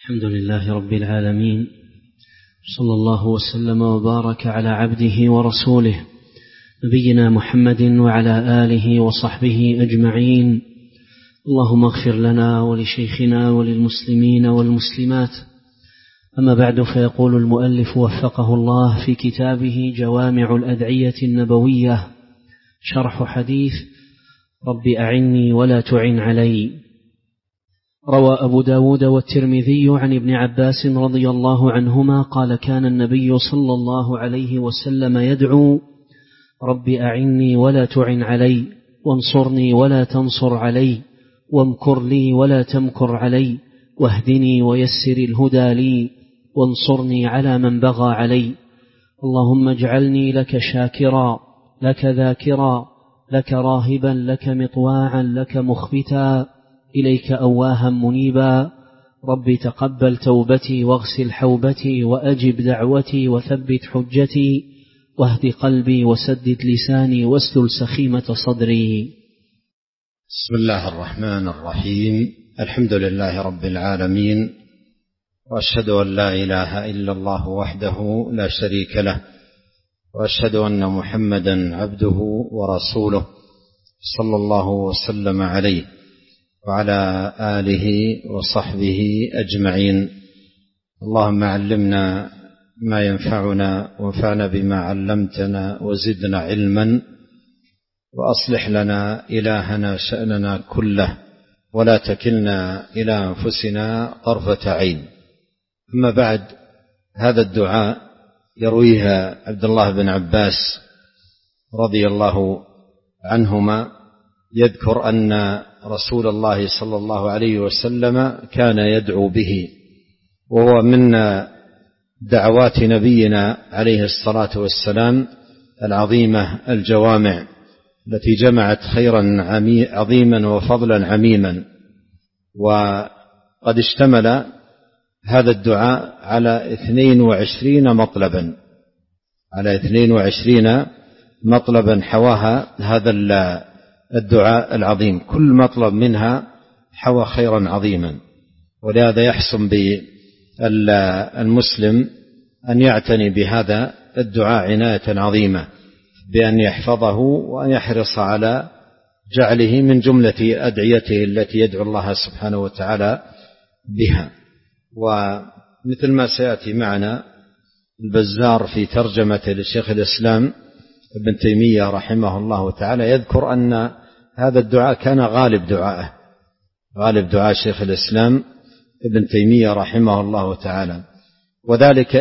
الحمد لله رب العالمين، صلى الله وسلم وبارك على عبده ورسوله نبينا محمد وعلى آله وصحبه أجمعين. اللهم اغفر لنا ولشيخنا وللمسلمين والمسلمات. أما بعد، فيقول المؤلف وفقه الله في كتابه جوامع الأدعية النبوية شرح حديث رب أعني ولا تعن علي. روى أبو داود والترمذي عن ابن عباس رضي الله عنهما قال: كان النبي صلى الله عليه وسلم يدعو: رب أعني ولا تعن علي، وانصرني ولا تنصر علي، وامكر لي ولا تمكر علي، واهدني ويسر الهدى لي، وانصرني على من بغى علي. اللهم اجعلني لك شاكرا، لك ذاكرا، لك راهبا، لك مطواعا، لك مخبتا، إليك أواها منيبا. رب تقبل توبتي واغسل حوبتي وأجب دعوتي وثبت حجتي، واهد قلبي وسدد لساني واسلل سخيمة صدري. بسم الله الرحمن الرحيم. الحمد لله رب العالمين، وأشهد أن لا إله إلا الله وحده لا شريك له، وأشهد أن محمدا عبده ورسوله صلى الله وسلم عليه وعلى آله وصحبه أجمعين. اللهم علمنا ما ينفعنا، وانفعنا بما علمتنا، وزدنا علما، وأصلح لنا إلهنا شأننا كله، ولا تكلنا إلى أنفسنا طرفة عين. أما بعد، هذا الدعاء يرويه عبد الله بن عباس رضي الله عنهما، يذكر أن رسول الله صلى الله عليه وسلم كان يدعو به، وهو من دعوات نبينا عليه الصلاة والسلام العظيمة الجوامع، التي جمعت خيرا عظيما وفضلا عميما. وقد اشتمل هذا الدعاء على 22 مطلبا، على 22 مطلبا حواها هذا الدعاء العظيم، كل مطلب منها حوى خيرا عظيما. ولهذا يحسن بالمسلم أن يعتني بهذا الدعاء عناية عظيمة، بأن يحفظه وأن يحرص على جعله من جملة أدعيته التي يدعو الله سبحانه وتعالى بها. ومثل ما سيأتي معنا البزار في ترجمة لشيخ الإسلام ابن تيمية رحمه الله تعالى، يذكر أن هذا الدعاء كان غالب دعاء شيخ الإسلام ابن تيمية رحمه الله تعالى، وذلك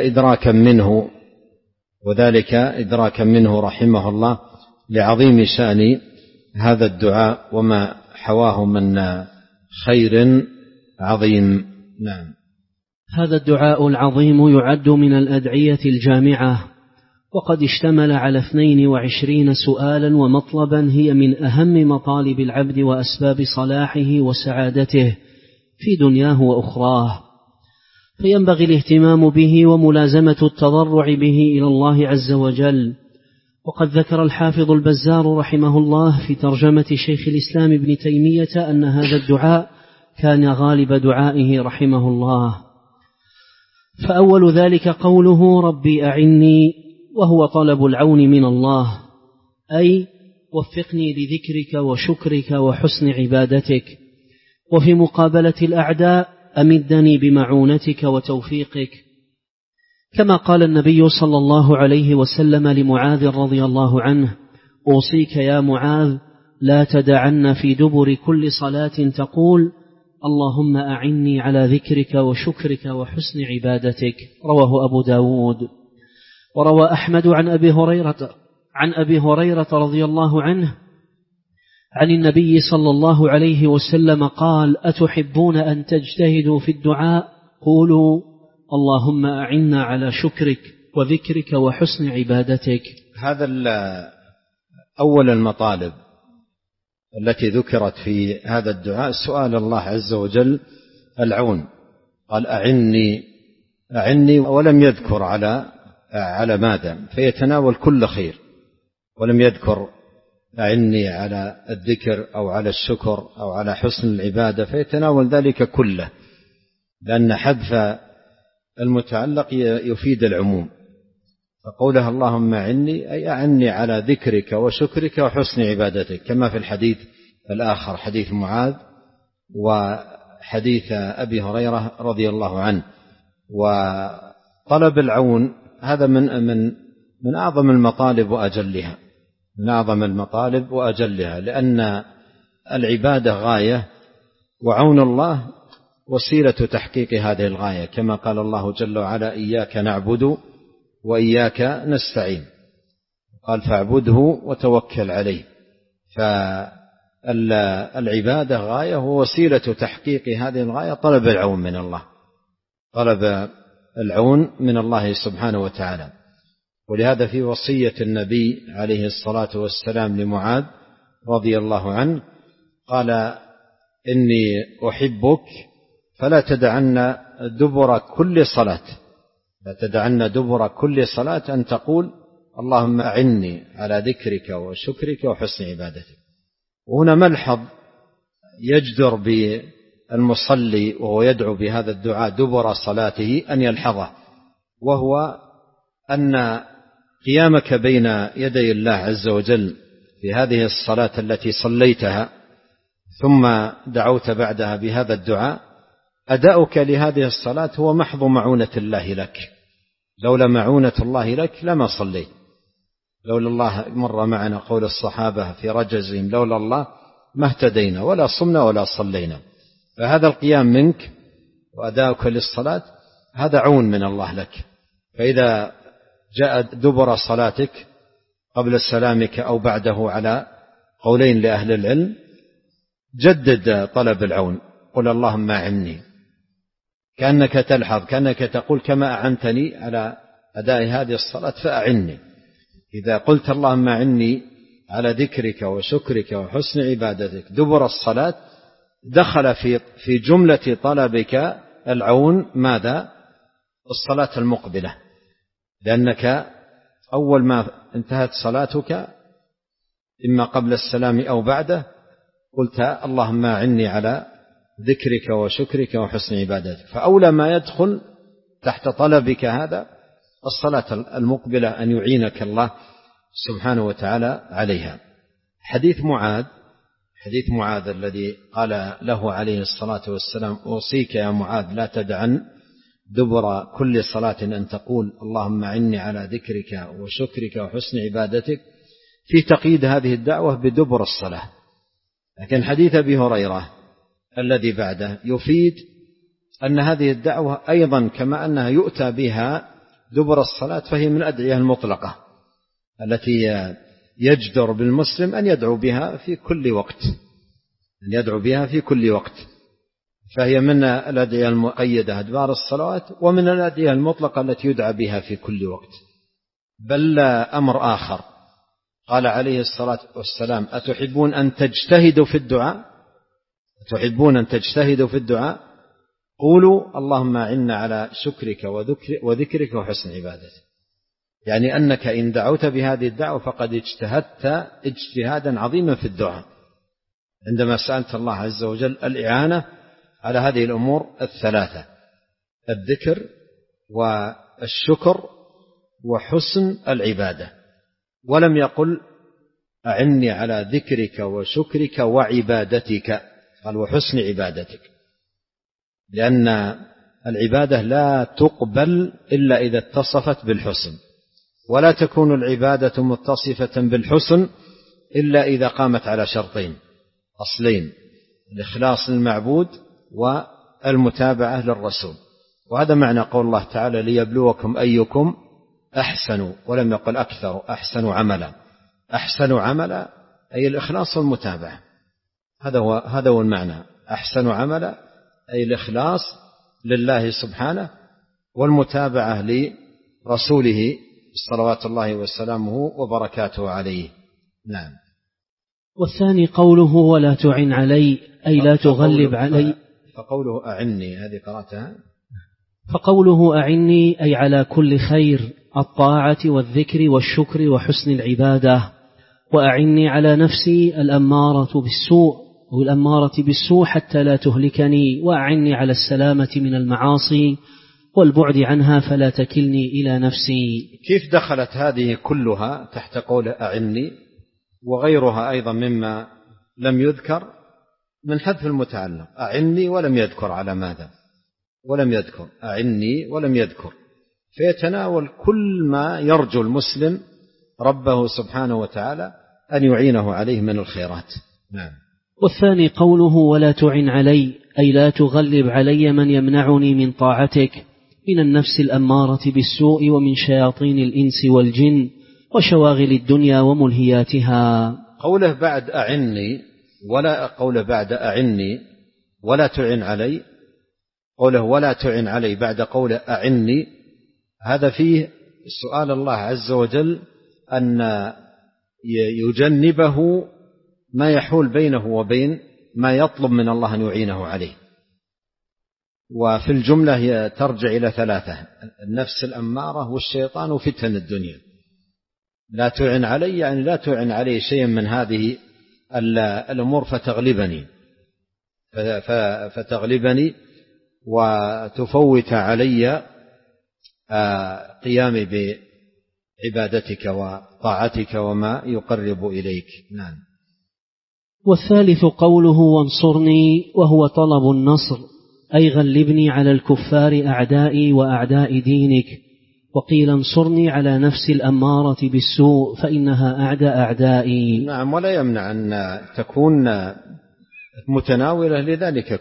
إدراكا منه رحمه الله لعظيم شأن هذا الدعاء وما حواه من خير عظيم. نعم. هذا الدعاء العظيم يعد من الأدعية الجامعة، وقد اشتمل على 22 سؤالا ومطلبا هي من أهم مطالب العبد وأسباب صلاحه وسعادته في دنياه وأخراه، فينبغي الاهتمام به وملازمة التضرع به إلى الله عز وجل. وقد ذكر الحافظ البزار رحمه الله في ترجمة شيخ الإسلام ابن تيمية أن هذا الدعاء كان غالب دعائه رحمه الله. فأول ذلك قوله ربي أعني، وهو طلب العون من الله، أي وفقني لذكرك وشكرك وحسن عبادتك، وفي مقابلة الأعداء أمدني بمعونتك وتوفيقك، كما قال النبي صلى الله عليه وسلم لمعاذ رضي الله عنه: أوصيك يا معاذ لا تدعن في دبر كل صلاة تقول اللهم أعني على ذكرك وشكرك وحسن عبادتك. رواه أبو داود. وروى أحمد عن أبي هريرة رضي الله عنه عن النبي صلى الله عليه وسلم قال: أتحبون أن تجتهدوا في الدعاء؟ قولوا اللهم أعنا على شكرك وذكرك وحسن عبادتك. هذا أول المطالب التي ذكرت في هذا الدعاء سؤال الله عز وجل العون. قال أعني ولم يذكر على ماذا، فيتناول كل خير، ولم يذكر أعني على الذكر أو على الشكر أو على حسن العبادة، فيتناول ذلك كله. لأن حذف المتعلق يفيد العموم، فقولها اللهم أعني أي أعني على ذكرك وشكرك وحسن عبادتك، كما في الحديث الآخر حديث معاذ وحديث أبي هريرة رضي الله عنه. وطلب العون هذا من أعظم المطالب وأجلها، من أعظم المطالب وأجلها، لأن العبادة غاية وعون الله وسيلة تحقيق هذه الغاية، كما قال الله جل وعلا إياك نعبد وإياك نستعين، قال فاعبده وتوكل عليه. فالعبادة غاية ووسيلة تحقيق هذه الغاية طلب العون من الله، طلب العون من الله سبحانه وتعالى. ولهذا في وصية النبي عليه الصلاة والسلام لمعاذ رضي الله عنه قال إني أحبك فلا تدعن دبر كل صلاة، لا تدعن دبر كل صلاة أن تقول اللهم أعني على ذكرك وشكرك وحسن عبادتك. وهنا ملحظ يجدر بالمصلي وهو يدعو بهذا الدعاء دبر صلاته أن يلحظه، وهو أن قيامك بين يدي الله عز وجل في هذه الصلاة التي صليتها ثم دعوت بعدها بهذا الدعاء، أداؤك لهذه الصلاة هو محض معونة الله لك، لولا معونة الله لك لما صليت، لولا الله مر معنا قول الصحابة في رجزهم لولا الله ما اهتدينا ولا صمنا ولا صلينا. فهذا القيام منك وأداؤك للصلاة هذا عون من الله لك. فإذا جاء دبر صلاتك قبل سلامك أو بعده على قولين لأهل العلم جدد طلب العون، قل اللهم أعني، كأنك تلحظ، كأنك تقول كما أعنتني على أداء هذه الصلاة فأعني. إذا قلت اللهم أعني على ذكرك وشكرك وحسن عبادتك دبر الصلاة دخل في جملة طلبك العون ماذا؟ الصلاة المقبلة، لأنك أول ما انتهت صلاتك إما قبل السلام أو بعده قلت اللهم أعني على ذكرك وشكرك وحسن عبادتك، فأولى ما يدخل تحت طلبك هذا الصلاة المقبلة أن يعينك الله سبحانه وتعالى عليها. حديث معاذ الذي قال له عليه الصلاة والسلام أوصيك يا معاذ لا تدعن دبر كل صلاة أن تقول اللهم أعني على ذكرك وشكرك وحسن عبادتك، في تقييد هذه الدعوة بدبر الصلاة. لكن حديث أبي هريرة الذي بعده يفيد أن هذه الدعوة أيضا كما أنها يؤتى بها دبر الصلاة فهي من الأدعية المطلقة التي يجدر بالمسلم أن يدعو بها في كل وقت، أن يدعو بها في كل وقت، فهي من الأدعية المقيدة أدبار الصلوات ومن الأدعية المطلقة التي يدعى بها في كل وقت. بل أمر آخر قال عليه الصلاة والسلام أتحبون أن تجتهدوا في الدعاء؟ أتحبون أن تجتهدوا في الدعاء؟ قولوا اللهم أعنا على شكرك وذكرك وحسن عبادتك. يعني أنك إن دعوت بهذه الدعوة فقد اجتهدت اجتهادا عظيما في الدعاء عندما سألت الله عز وجل الإعانة على هذه الأمور الثلاثة: الذكر والشكر وحسن العبادة. ولم يقل أعني على ذكرك وشكرك وعبادتك، قال وحسن عبادتك، لأن العبادة لا تقبل إلا إذا اتصفت بالحسن، ولا تكون العبادة متصفة بالحسن إلا إذا قامت على شرطين أصلين: الإخلاص للمعبود والمتابعة للرسول. وهذا معنى قول الله تعالى ليبلوكم أيكم أحسن، ولم يقل أكثر، أحسن عملا. أحسن عملا أي الإخلاص والمتابعة، هذا هو المعنى. أحسن عملا أي الإخلاص لله سبحانه والمتابعة لرسوله صلوات الله وسلامه وبركاته عليه. نعم. والثاني قوله ولا تعن علي أي لا تغلب علي. فقوله أعني هذه قرأتها. فقوله أعني أي على كل خير، الطاعة والذكر والشكر وحسن العبادة. وأعني على نفسي الأمارة بالسوء والأمارة بالسوء حتى لا تهلكني، وأعني على السلامة من المعاصي والبعد عنها فلا تكلني إلى نفسي. كيف دخلت هذه كلها تحت قول أعني، وغيرها أيضا مما لم يذكر من حذف المتعلق؟ أعني ولم يذكر على ماذا؟ ولم يذكر أعني ولم يذكر، فيتناول كل ما يرجو المسلم ربه سبحانه وتعالى أن يعينه عليه من الخيرات. نعم. والثاني قوله ولا تعن علي، أي لا تغلب علي من يمنعني من طاعتك من النفس الأمارة بالسوء ومن شياطين الإنس والجن وشواغل الدنيا وملهياتها. قوله بعد أعني ولا تعن علي، قوله ولا تعن علي بعد قوله أعني، هذا فيه سؤال الله عز وجل أن يجنبه ما يحول بينه وبين ما يطلب من الله أن يعينه عليه. وفي الجملة هي ترجع إلى ثلاثة: النفس الأمارة والشيطان وفتن الدنيا. لا تعن علي يعني لا تعن علي شيئا من هذه الأمور فتغلبني وتفوت علي قيامي بعبادتك وطاعتك وما يقرب إليك. نعم. والثالث قوله وانصرني، وهو طلب النصر، أي غلبني على الكفار أعدائي وأعداء دينك. وقيل انصرني على نفس الأمارة بالسوء فإنها أعدى أعدائي. نعم. ولا يمنع أن تكون متناولة لذلك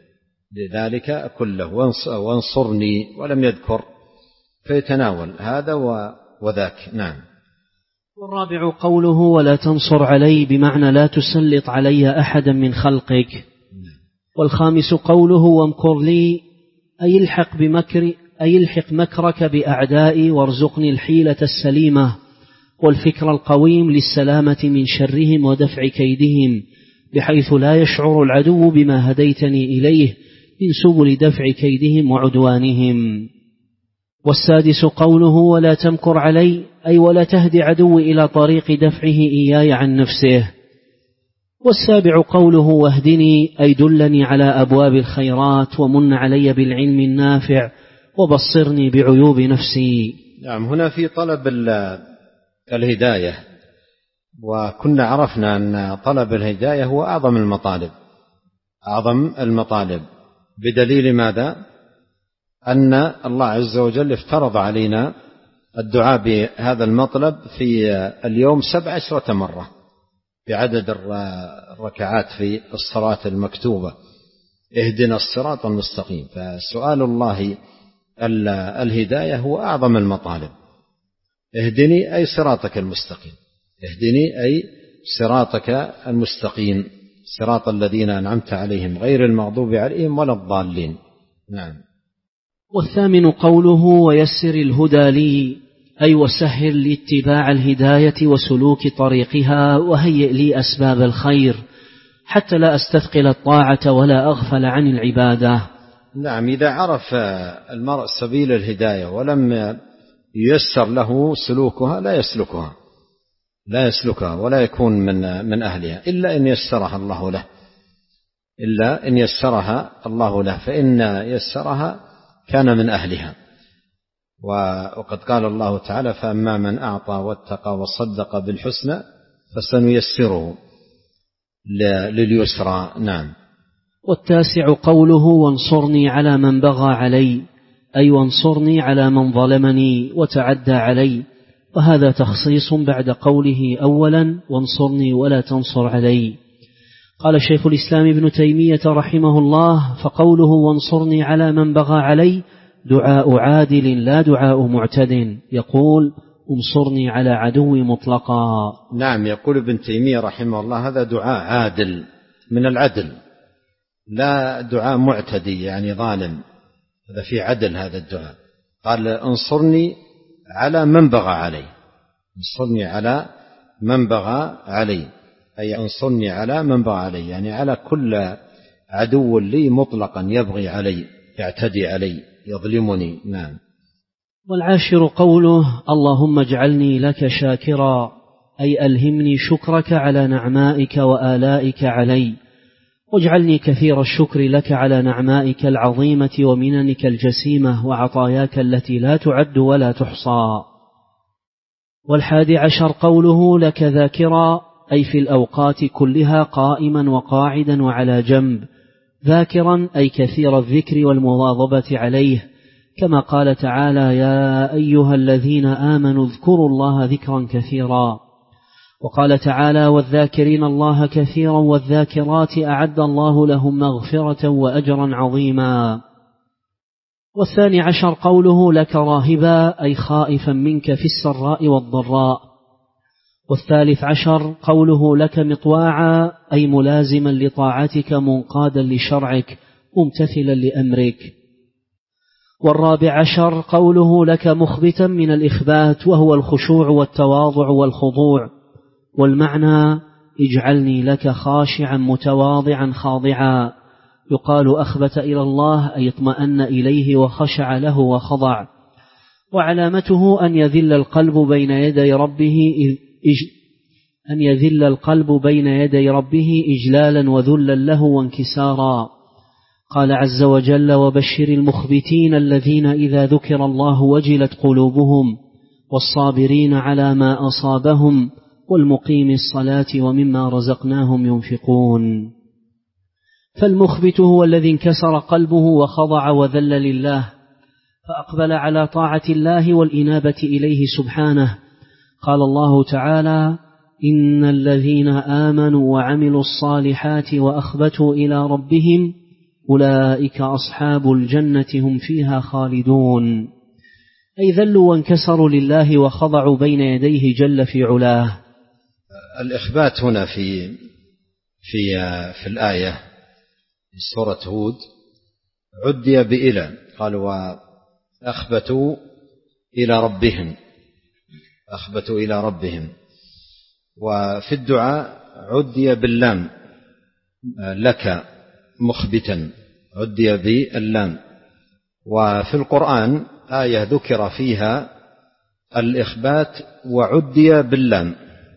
كله وانصرني ولم يذكر، فيتناول هذا وذاك. نعم. والرابع قوله ولا تنصر علي، بمعنى لا تسلط علي أحدا من خلقك. والخامس قوله وامكر لي، أي الحق مكرك بأعدائي وارزقني الحيلة السليمة والفكر القويم للسلامة من شرهم ودفع كيدهم، بحيث لا يشعر العدو بما هديتني إليه من سبل دفع كيدهم وعدوانهم. والسادس قوله ولا تمكر علي، أي ولا تهدي عدو إلى طريق دفعه إياي عن نفسه. والسابع قوله واهدني، أي دلني على أبواب الخيرات ومن علي بالعلم النافع وبصرني بعيوب نفسي. نعم. هنا في طلب الهداية، وكنا عرفنا أن طلب الهداية هو أعظم المطالب، بدليل ماذا؟ أن الله عز وجل افترض علينا الدعاء بهذا المطلب في اليوم 17 مرة بعدد الركعات في الصلاة المكتوبة: اهدنا الصراط المستقيم. فسؤال الله الهداية هو أعظم المطالب. اهدني أي صراطك المستقيم، اهدني أي صراطك المستقيم، صراط الذين أنعمت عليهم غير المغضوب عليهم ولا الضالين. نعم. والثامن قوله ويسر الهدى لي، أي وسهل لي اتباع الهداية وسلوك طريقها، وهيئ لي أسباب الخير حتى لا أستثقل الطاعة ولا أغفل عن العبادة. نعم. إذا عرف المرء سبيل الهداية ولم ييسر له سلوكها لا يسلكها ولا يكون من أهلها إلا إن يسرها الله له، فإن يسرها كان من أهلها. وقد قال الله تعالى: فأما من أعطى واتقى وصدق بالحسنى فسنيسره لليسرى. نعم. والتاسع قوله وانصرني على من بغى علي، أي وانصرني على من ظلمني وتعدى علي، وهذا تخصيص بعد قوله أولا وانصرني ولا تنصر علي. قال شيخ الإسلام ابن تيمية رحمه الله: فقوله وانصرني على من بغى علي دعاء عادل لا دعاء معتد، يقول انصرني على عدو مطلقا. نعم. يقول ابن تيمية رحمه الله هذا دعاء عادل من العدل، لا دعاء معتدي يعني ظالم، هذا في عدل هذا الدعاء. قال انصرني على من بغى علي، انصرني على من بغى علي، أي انصرني على من بغى علي، يعني على كل عدو لي مطلقا يبغي علي، يعتدي علي، يظلمني. نعم. والعاشر قوله اللهم اجعلني لك شاكرا، أي ألهمني شكرك على نعمائك وآلائك علي، واجعلني كثير الشكر لك على نعمائك العظيمة ومننك الجسيمة وعطاياك التي لا تعد ولا تحصى. 11 قوله لك ذاكرا، أي في الأوقات كلها قائما وقاعدا وعلى جنب، ذاكرا أي كثير الذكر والمواظبة عليه، كما قال تعالى يا أيها الذين آمنوا اذكروا الله ذكرا كثيرا. وقال تعالى والذاكرين الله كثيرا والذاكرات أعد الله لهم مغفرة وأجرا عظيما. 12 قوله لك راهبا، أي خائفا منك في السراء والضراء. 13 قوله لك مطواعا، أي ملازما لطاعتك منقادا لشرعك ممتثلا لأمرك. 14 قوله لك مخبتا من الإخبات، وهو الخشوع والتواضع والخضوع، والمعنى اجعلني لك خاشعا متواضعا خاضعا. يقال أخبت إلى الله أي اطمأن إليه وخشع له وخضع. وعلامته أن يذل القلب بين يدي ربه إجلالا وذلا له وانكسارا. قال عز وجل وبشر المخبتين الذين إذا ذكر الله وجلت قلوبهم والصابرين على ما أصابهم والمقيم الصلاة ومما رزقناهم ينفقون. فالمخبت هو الذي انكسر قلبه وخضع وذل لله، فأقبل على طاعة الله والإنابة إليه سبحانه. قال الله تعالى إن الذين آمنوا وعملوا الصالحات وأخبتوا إلى ربهم أولئك أصحاب الجنة هم فيها خالدون، أي ذلوا وانكسروا لله وخضعوا بين يديه جل في علاه. الإخبات هنا في الآية في سورة هود عدي بإلى، قال وأخبتوا إلى ربهم. وفي الدعاء عدي باللام لك مخبتا، عدي باللام. وفي القرآن آية ذكر فيها الإخبات وعدي باللام.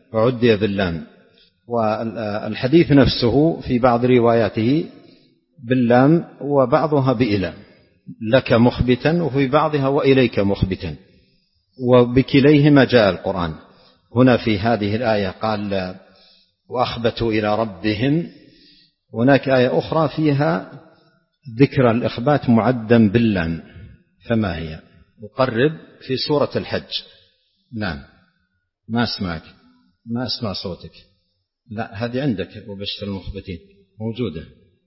والحديث نفسه في بعض رواياته باللام وبعضها بإلى، لك مخبتا، وفي بعضها وإليك مخبتا، وبكليهما جاء القرآن. هنا في هذه الآية قال وأخبتوا إلى ربهم. هناك آية أخرى فيها ذكر الإخبات معدا باللام، فما هي؟ وقرب في سورة الحج. نعم ما أسمعك، ما أسمع صوتك. لا هذه عندك وبشر المخبتين موجودة.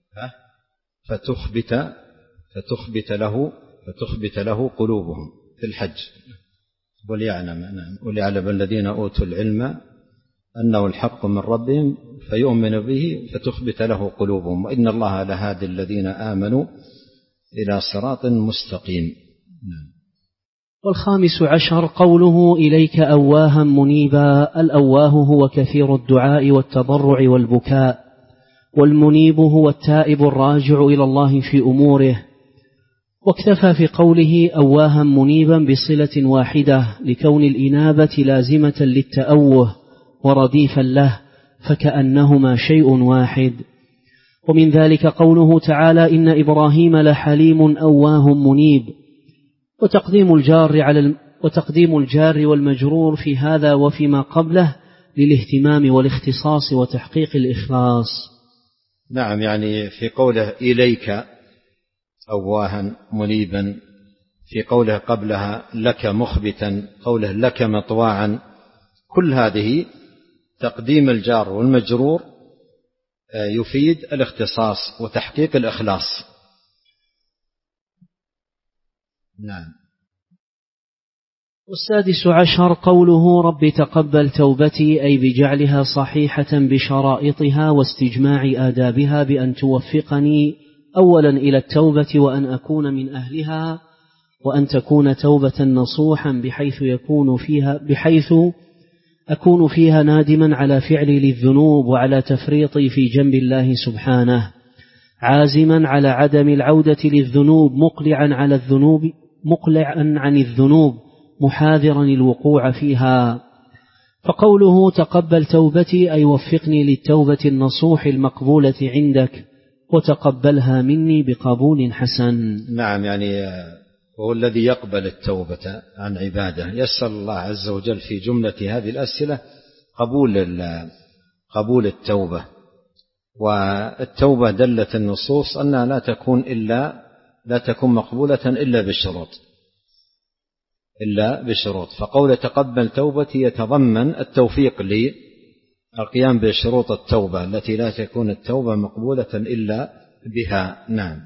فتخبت له قلوبهم في الحج. وليعلم الذين أوتوا العلم أنه الحق من ربهم فيؤمن به فتخبت له قلوبهم وإن الله لهادي الذين آمنوا إلى صراط مستقيم. 15 قوله إليك أواها منيبا، الأواه هو كثير الدعاء والتضرع والبكاء، والمنيب هو التائب الراجع إلى الله في أموره. واكتفى في قوله أواها منيبا بصلة واحدة لكون الإنابة لازمة للتأوه ورديفا له، فكأنهما شيء واحد. ومن ذلك قوله تعالى إن إبراهيم لحليم أواه منيب. وتقديم الجار والمجرور في هذا وفيما قبله للاهتمام والاختصاص وتحقيق الإخلاص. نعم، يعني في قوله إليك أواها منيبا، في قوله قبلها لك مخبتا، قوله لك مطواعا، كل هذه تقديم الجار والمجرور يفيد الاختصاص وتحقيق الإخلاص. نعم. 16 قوله رب تقبل توبتي، أي بجعلها صحيحة بشرائطها واستجماع آدابها، بأن توفقني أولا إلى التوبة وأن أكون من أهلها، وأن تكون توبة نصوحا بحيث أكون فيها نادما على فعلي للذنوب وعلى تفريطي في جنب الله سبحانه، عازما على عدم العودة للذنوب، مقلعا عن الذنوب، محاذرا الوقوع فيها. فقوله تقبل توبتي أي وفقني للتوبة النصوح المقبولة عندك، وتقبلها مني بقبول حسن. نعم، يعني هو الذي يقبل التوبة عن عباده. يسأل الله عز وجل في جملة هذه الأسئلة قبول التوبة. والتوبة دلت النصوص أنها لا تكون مقبولة إلا بشروط. فقول تقبل توبتي يتضمن التوفيق للقيام بشروط التوبة التي لا تكون التوبة مقبولة إلا بها. نعم.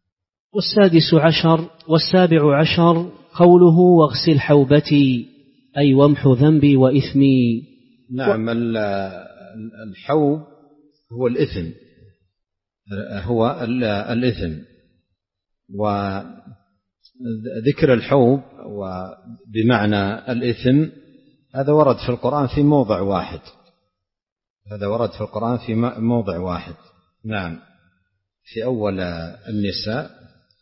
والسابع عشر قوله واغسل حوبتي أي وامح ذنبي وإثمي. نعم، الحوب هو الإثم، وذكر الحوب بمعنى الإثم هذا ورد في القرآن في موضع واحد. نعم، في أول النساء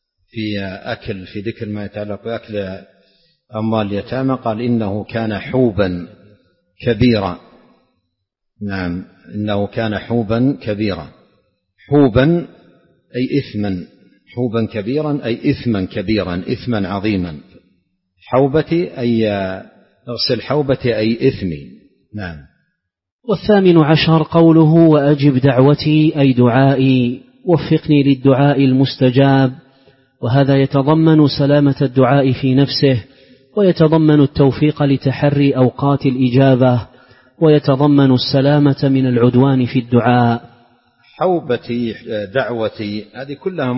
في ذكر ما يتعلق بأكل أموال اليتامى قال إنه كان حوبا كبيرا. نعم، إنه كان حوبا كبيرا. حوبا أي إثما، حوبا كبيرا أي إثما كبيرا، إثما عظيما. حوبتي أي اغسل حوبتي أي إثمي. نعم. والثامن عشر قوله وأجب دعوتي أي دعائي، وفقني للدعاء المستجاب. وهذا يتضمن سلامة الدعاء في نفسه، ويتضمن التوفيق لتحري أوقات الإجابة، ويتضمن السلامة من العدوان في الدعاء. حوبتي دعوتي هذه كلها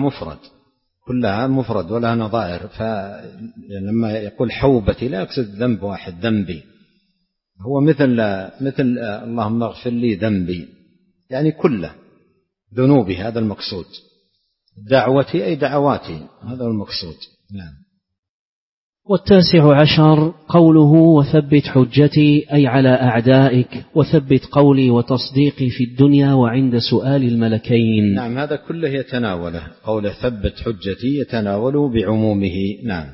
مفرد ولا نظائر. فلما يقول حوبتي لا يقصد ذنب واحد، ذنبي هو مثل اللهم اغفر لي ذنبي، يعني كله ذنوبي، هذا المقصود. دعوتي أي دعواتي، هذا المقصود. نعم. والتاسع عشر قوله وثبت حجتي أي على أعدائك، وثبت قولي وتصديقي في الدنيا وعند سؤال الملكين. نعم، هذا كله يتناوله، قول ثبت حجتي يتناوله بعمومه. نعم.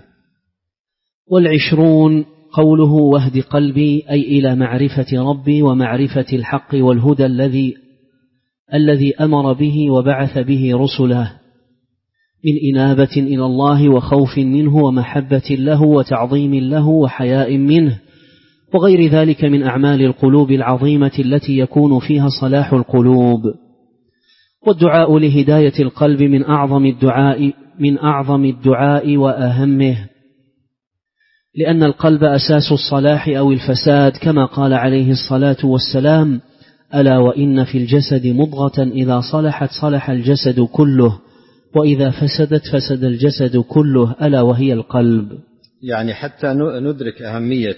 والعشرون قوله واهد قلبي أي إلى معرفة ربي ومعرفة الحق والهدى الذي أمر به وبعث به رسله، من إنابة إلى الله وخوف منه ومحبة له وتعظيم له وحياء منه، وغير ذلك من أعمال القلوب العظيمة التي يكون فيها صلاح القلوب. والدعاء لهداية القلب من أعظم الدعاء وأهمه، لأن القلب أساس الصلاح أو الفساد، كما قال عليه الصلاة والسلام ألا وإن في الجسد مضغة إذا صلحت صلح الجسد كله، وإذا فسدت فسد الجسد كله، ألا وهي القلب. يعني حتى ندرك أهمية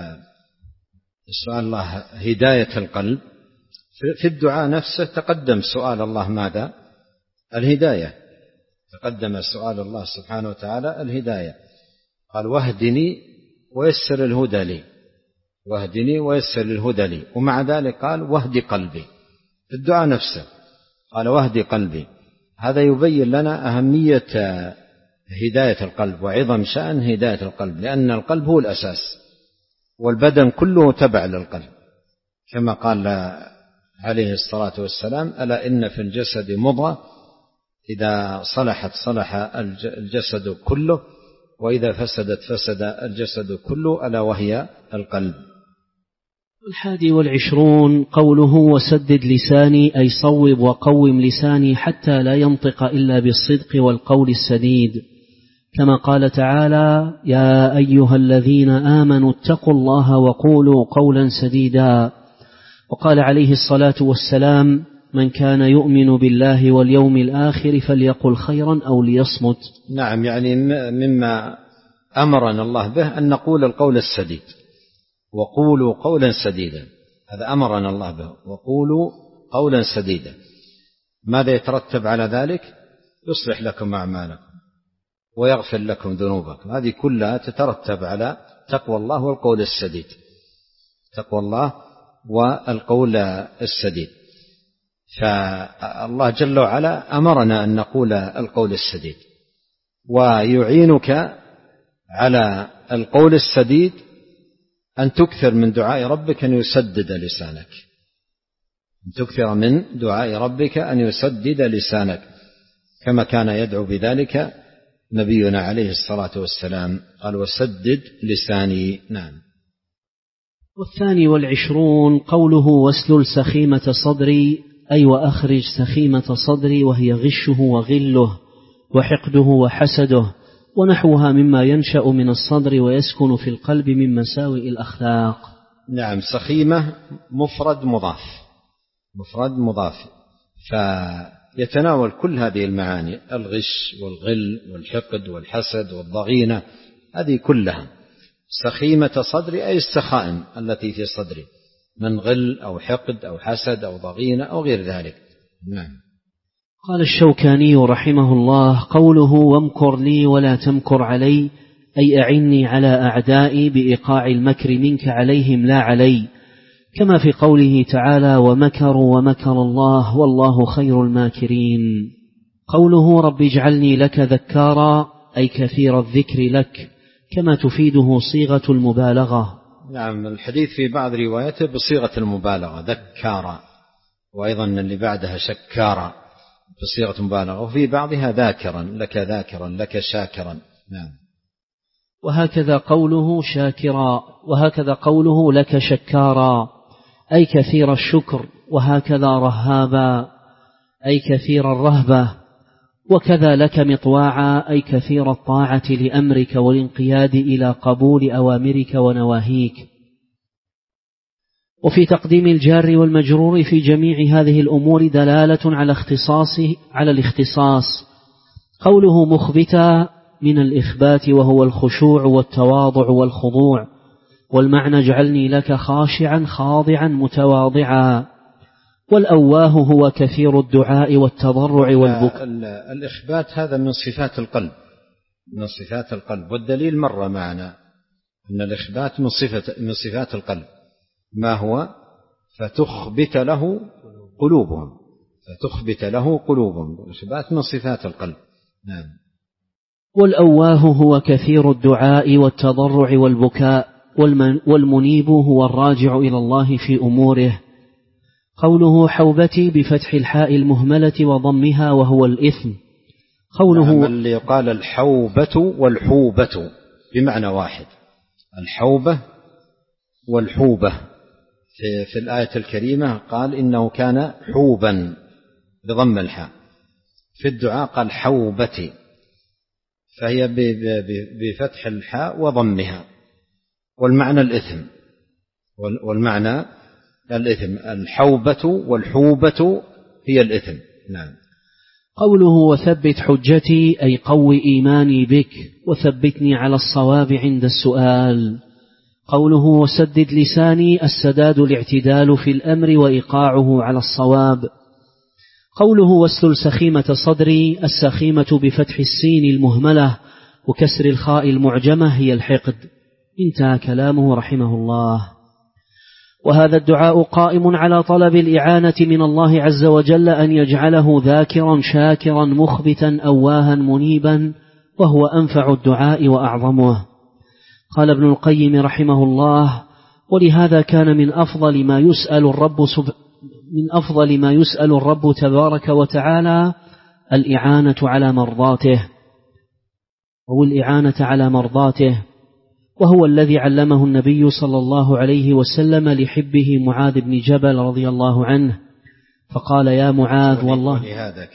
سؤال الله هداية القلب في الدعاء نفسه تقدم سؤال الله ماذا؟ الهداية. تقدم سؤال الله سبحانه وتعالى الهداية، قال واهدني ويسر الهدى لي، واهدني ويسر الهدى لي. ومع ذلك قال واهدي قلبي في الدعاء نفسه، قال واهدي قلبي. هذا يبين لنا أهمية هداية القلب وعظم شأن هداية القلب، لأن القلب هو الأساس، والبدن كله تبع للقلب، كما قال عليه الصلاة والسلام ألا إن في الجسد مضغة إذا صلحت صلح الجسد كله، وإذا فسدت فسد الجسد كله، ألا وهي القلب. 21 قوله وسدد لساني أي صوب وقوم لساني حتى لا ينطق إلا بالصدق والقول السديد، كما قال تعالى يا أيها الذين آمنوا اتقوا الله وقولوا قولا سديدا. وقال عليه الصلاة والسلام من كان يؤمن بالله واليوم الآخر فليقل خيرا أو ليصمت. نعم، يعني مما أمرنا الله به أن نقول القول السديد، وقولوا قولا سديدا، هذا أمرنا الله به، وقولوا قولا سديدا. ماذا يترتب على ذلك؟ يصلح لكم أعمالكم ويغفر لكم ذنوبكم. هذه كلها تترتب على تقوى الله والقول السديد، تقوى الله والقول السديد. فالله جل وعلا أمرنا أن نقول القول السديد، ويعينك على القول السديد أن تكثر من دعاء ربك أن يسدد لسانك، أن تكثر من دعاء ربك أن يسدد لسانك. كما كان يدعو بذلك نبينا عليه الصلاة والسلام، قال وسدد لساني. نعم. 22 قوله واسلل سخيمة صدري، أي وأخرج سخيمة صدري، وهي غشه وغله وحقده وحسده ونحوها مما ينشأ من الصدر ويسكن في القلب من مساوئ الأخلاق. نعم. سخيمة مفرد مضاف فيتناول كل هذه المعاني: الغش والغل والحقد والحسد والضغينة، هذه كلها. سخيمة صدري أي السخائم التي في صدري من غل أو حقد أو حسد أو ضغينة أو غير ذلك. نعم. قال الشوكاني رحمه الله: قوله وامكر لي ولا تمكر علي، أي أعني على أعدائي بإيقاع المكر منك عليهم لا علي، كما في قوله تعالى: ومكروا ومكر الله والله خير الماكرين. قوله رب اجعلني لك ذكارا، أي كثير الذكر لك، كما تفيده صيغة المبالغة. نعم. الحديث في بعض رواياته بصيغة المبالغة ذكارا، وأيضا اللي بعدها شكارا بصيغة مبالغة، وفي بعضها ذاكرا لك شاكرا. نعم. وهكذا قوله شاكرا، وهكذا قوله لك شكارا أي كثير الشكر، وهكذا رهابا أي كثير الرهبة، وكذا لك مطواعا أي كثير الطاعة لأمرك والانقياد إلى قبول أوامرك ونواهيك. وفي تقديم الجار والمجرور في جميع هذه الأمور دلالة على الاختصاص. قوله مخبتا من الإخبات، وهو الخشوع والتواضع والخضوع، والمعنى اجعلني لك خاشعا خاضعا متواضعا. والأواه هو كثير الدعاء والتضرع والبكاء. الإخبات هذا من صفات القلب، والدليل مر معنا أن الإخبات من صفات القلب. ما هو؟ فتخبت له قلوبهم. الإخبات من صفات القلب. نعم. والأواه هو كثير الدعاء والتضرع والبكاء، والمنيب هو الراجع إلى الله في أموره. قوله حوبتي بفتح الحاء المهملة وضمها، وهو الإثم. قوله اللي يقال الحوبة والحوبة بمعنى واحد، الحوبة والحوبة. في الآية الكريمة قال إنه كان حوبا بضم الحاء، في الدعاء قال حوبتي، فهي بفتح الحاء وضمها، والمعنى الإثم. الحوبة والحوبة هي الإثم. نعم. قوله وثبت حجتي، أي قوي إيماني بك وثبتني على الصواب عند السؤال. قوله وسدد لساني، السداد الاعتدال في الأمر وإيقاعه على الصواب. قوله واسلل سخيمة صدري، السخيمة بفتح السين المهملة وكسر الخاء المعجمة هي الحقد. انتهى كلامه رحمه الله. وهذا الدعاء قائم على طلب الإعانة من الله عز وجل أن يجعله ذاكرا شاكرا مخبتا أواها منيبا، وهو أنفع الدعاء وأعظمه. قال ابن القيم رحمه الله: ولهذا كان من أفضل ما يسأل الرب تبارك وتعالى الإعانة على مرضاته، وهو الذي علمه النبي صلى الله عليه وسلم لحبه معاذ بن جبل رضي الله عنه، فقال يا معاذ والله.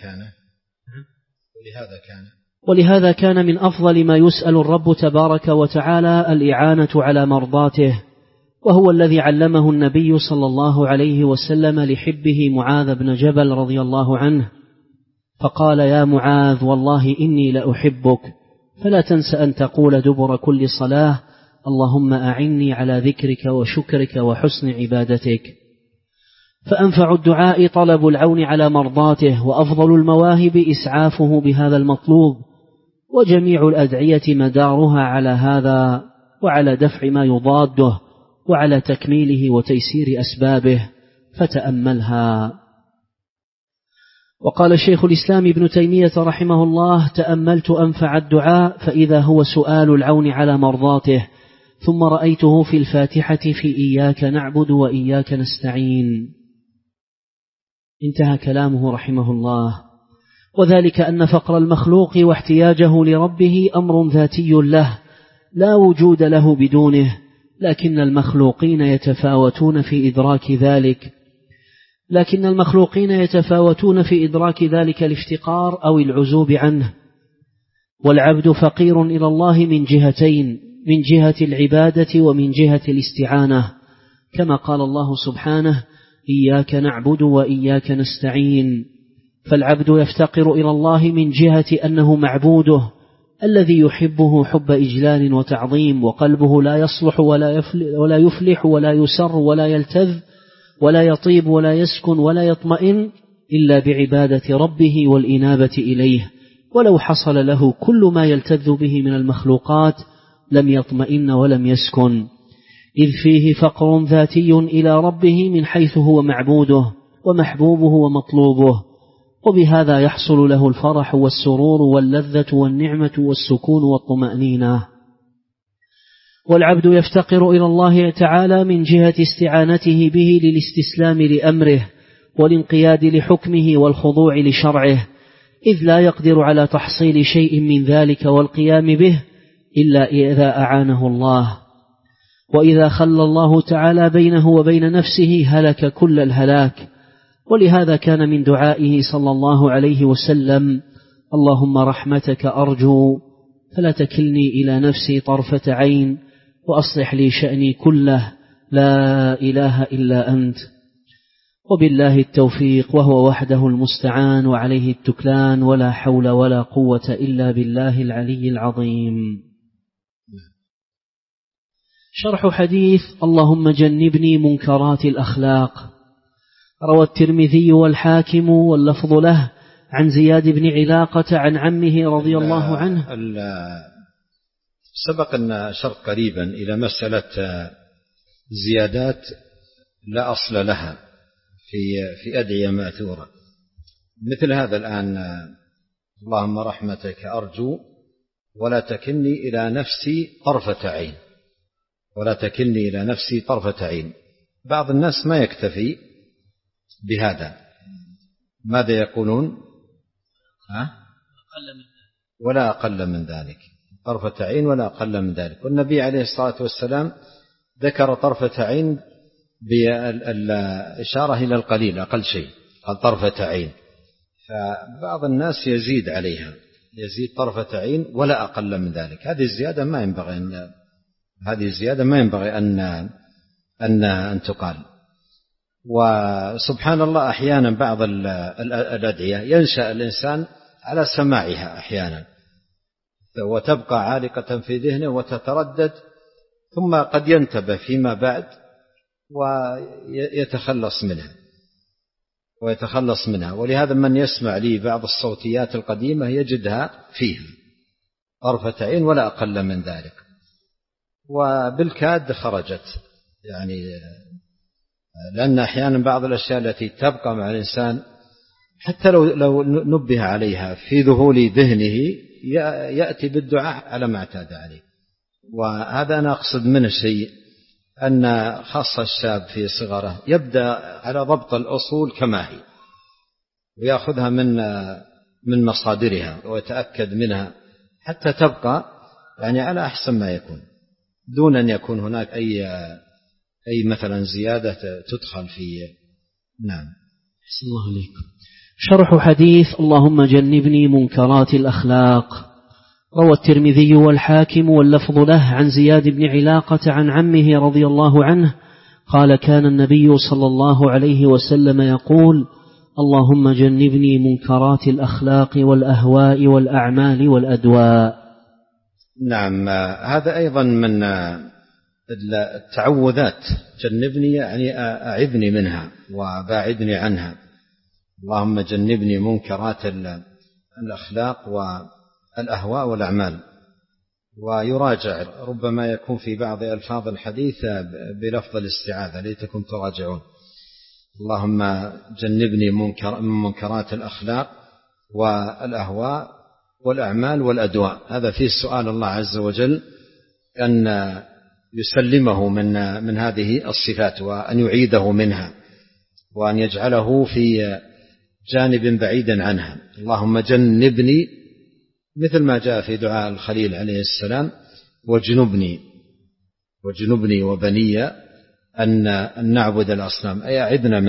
ولهذا كان من أفضل ما يسأل الرب تبارك وتعالى الإعانة على مرضاته، وهو الذي علمه النبي صلى الله عليه وسلم لحبه معاذ بن جبل رضي الله عنه، فقال يا معاذ والله إني لأحبك، فلا تنس أن تقول دبر كل صلاة اللهم أعني على ذكرك وشكرك وحسن عبادتك. فأنفع الدعاء طلب العون على مرضاته، وأفضل المواهب إسعافه بهذا المطلوب، وجميع الأدعية مدارها على هذا، وعلى دفع ما يضاده، وعلى تكميله وتيسير أسبابه، فتأملها. وقال شيخ الإسلام ابن تيمية رحمه الله: تأملت أنفع الدعاء فإذا هو سؤال العون على مرضاته، ثم رأيته في الفاتحة في إياك نعبد وإياك نستعين. انتهى كلامه رحمه الله. وذلك أن فقر المخلوق واحتياجه لربه أمر ذاتي له لا وجود له بدونه، لكن المخلوقين يتفاوتون في إدراك ذلك الافتقار أو العزوب عنه. والعبد فقير إلى الله من جهتين، من جهة العبادة ومن جهة الاستعانة، كما قال الله سبحانه: إياك نعبد وإياك نستعين. فالعبد يفتقر إلى الله من جهة أنه معبوده الذي يحبه حب إجلال وتعظيم، وقلبه لا يصلح ولا يفلح ولا يسر ولا يلتذ ولا يطيب ولا يسكن ولا يطمئن إلا بعبادة ربه والإنابة إليه، ولو حصل له كل ما يلتذ به من المخلوقات لم يطمئن ولم يسكن، إذ فيه فقر ذاتي إلى ربه من حيث هو معبوده ومحبوبه ومطلوبه، وبهذا يحصل له الفرح والسرور واللذة والنعمة والسكون والطمأنينة. والعبد يفتقر إلى الله تعالى من جهة استعانته به للاستسلام لأمره والانقياد لحكمه والخضوع لشرعه، إذ لا يقدر على تحصيل شيء من ذلك والقيام به إلا إذا أعانه الله. وإذا خلى الله تعالى بينه وبين نفسه هلك كل الهلاك. ولهذا كان من دعائه صلى الله عليه وسلم: اللهم رحمتك أرجو فلا تكلني إلى نفسي طرفة عين وأصلح لي شأني كله لا إله إلا أنت. وبالله التوفيق، وهو وحده المستعان وعليه التكلان، ولا حول ولا قوة إلا بالله العلي العظيم. شرح حديث اللهم جنبني منكرات الأخلاق. روى الترمذي والحاكم واللفظ له عن زياد بن علاقة عن عمه رضي الله عنه. سبق أن شرط قريبا إلى مسألة زيادات لا أصل لها في أدعية ماثورة، مثل هذا الآن: اللهم رحمتك أرجو ولا تكلني إلى نفسي طرفة عين، ولا تكلني إلى نفسي طرفة عين. بعض الناس ما يكتفي بهذا، ماذا يقولون؟ ولا أقل من ذلك، طرفة عين ولا أقل من ذلك. والنبي عليه الصلاة والسلام ذكر طرفة عين بالإشارة إلى القليل، أقل شيء، قال طرفة عين. فبعض الناس يزيد عليها، يزيد طرفة عين ولا أقل من ذلك. هذه الزيادة ما ينبغي أن تقال. وسبحان الله، أحيانا بعض الأدعية ينشأ الإنسان على سماعها أحيانا، وتبقى عالقة في ذهنه وتتردد، ثم قد ينتبه فيما بعد ويتخلص منها. ولهذا من يسمع لي بعض الصوتيات القديمة يجدها فيها طرفة عين ولا أقل من ذلك، وبالكاد خرجت، يعني لأن أحيانا بعض الأشياء التي تبقى مع الإنسان حتى لو نبه عليها في ذهول ذهنه يأتي بالدعاء على ما اعتاد عليه. وهذا أنا أقصد منه شيء، أن خاصة الشاب في صغره يبدأ على ضبط الأصول كما هي، ويأخذها من مصادرها ويتأكد منها حتى تبقى يعني على أحسن ما يكون، دون أن يكون هناك أي مثلا زيادة تدخل في. نعم. أحسن الله عليك. شرح حديث اللهم جنبني منكرات الأخلاق. روى الترمذي والحاكم واللفظ له عن زياد بن علاقة عن عمه رضي الله عنه قال: كان النبي صلى الله عليه وسلم يقول: اللهم جنبني منكرات الأخلاق والأهواء والأعمال والأدواء. نعم، هذا أيضا من التعوذات. جنبني يعني أعذني منها وباعدني عنها. اللهم جنبني منكرات الأخلاق والأهواء والأعمال. ويراجع، ربما يكون في بعض ألفاظ الحديث بلفظ الاستعاذة ليتكم تراجعون. اللهم جنبني من منكرات الأخلاق والأهواء والأعمال والأدواء. هذا فيه سؤال الله عز وجل أن يسلمه من هذه الصفات، وأن يعيده منها، وأن يجعله في جانب بعيدا عنها. اللهم جنبني، مثل ما جاء في دعاء الخليل عليه السلام: وجنبني وبني أن نعبد الأصنام، أي أعذنا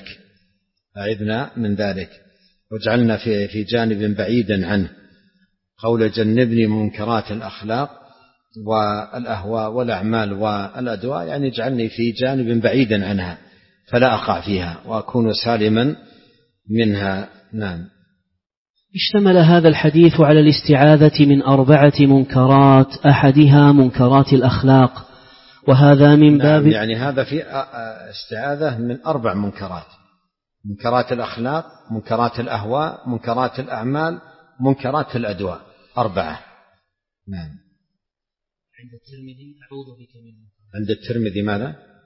من ذلك واجعلنا في جانب بعيدا عنه. قول جنبني منكرات الأخلاق والأهواء والأعمال والأدواء، يعني اجعلني في جانب بعيدا عنها فلا أقع فيها وأكون سالما منها. نعم. اشتمل هذا الحديث على الاستعاذة من 4 منكرات، أحدها منكرات الأخلاق، وهذا من باب يعني هذا في استعاذة من 4 منكرات: منكرات الأخلاق، منكرات الأهواء، منكرات الأعمال، منكرات الأدواء، 4. نعم. عند الترمذي أعوذ بك من عند الترمذي ماذا؟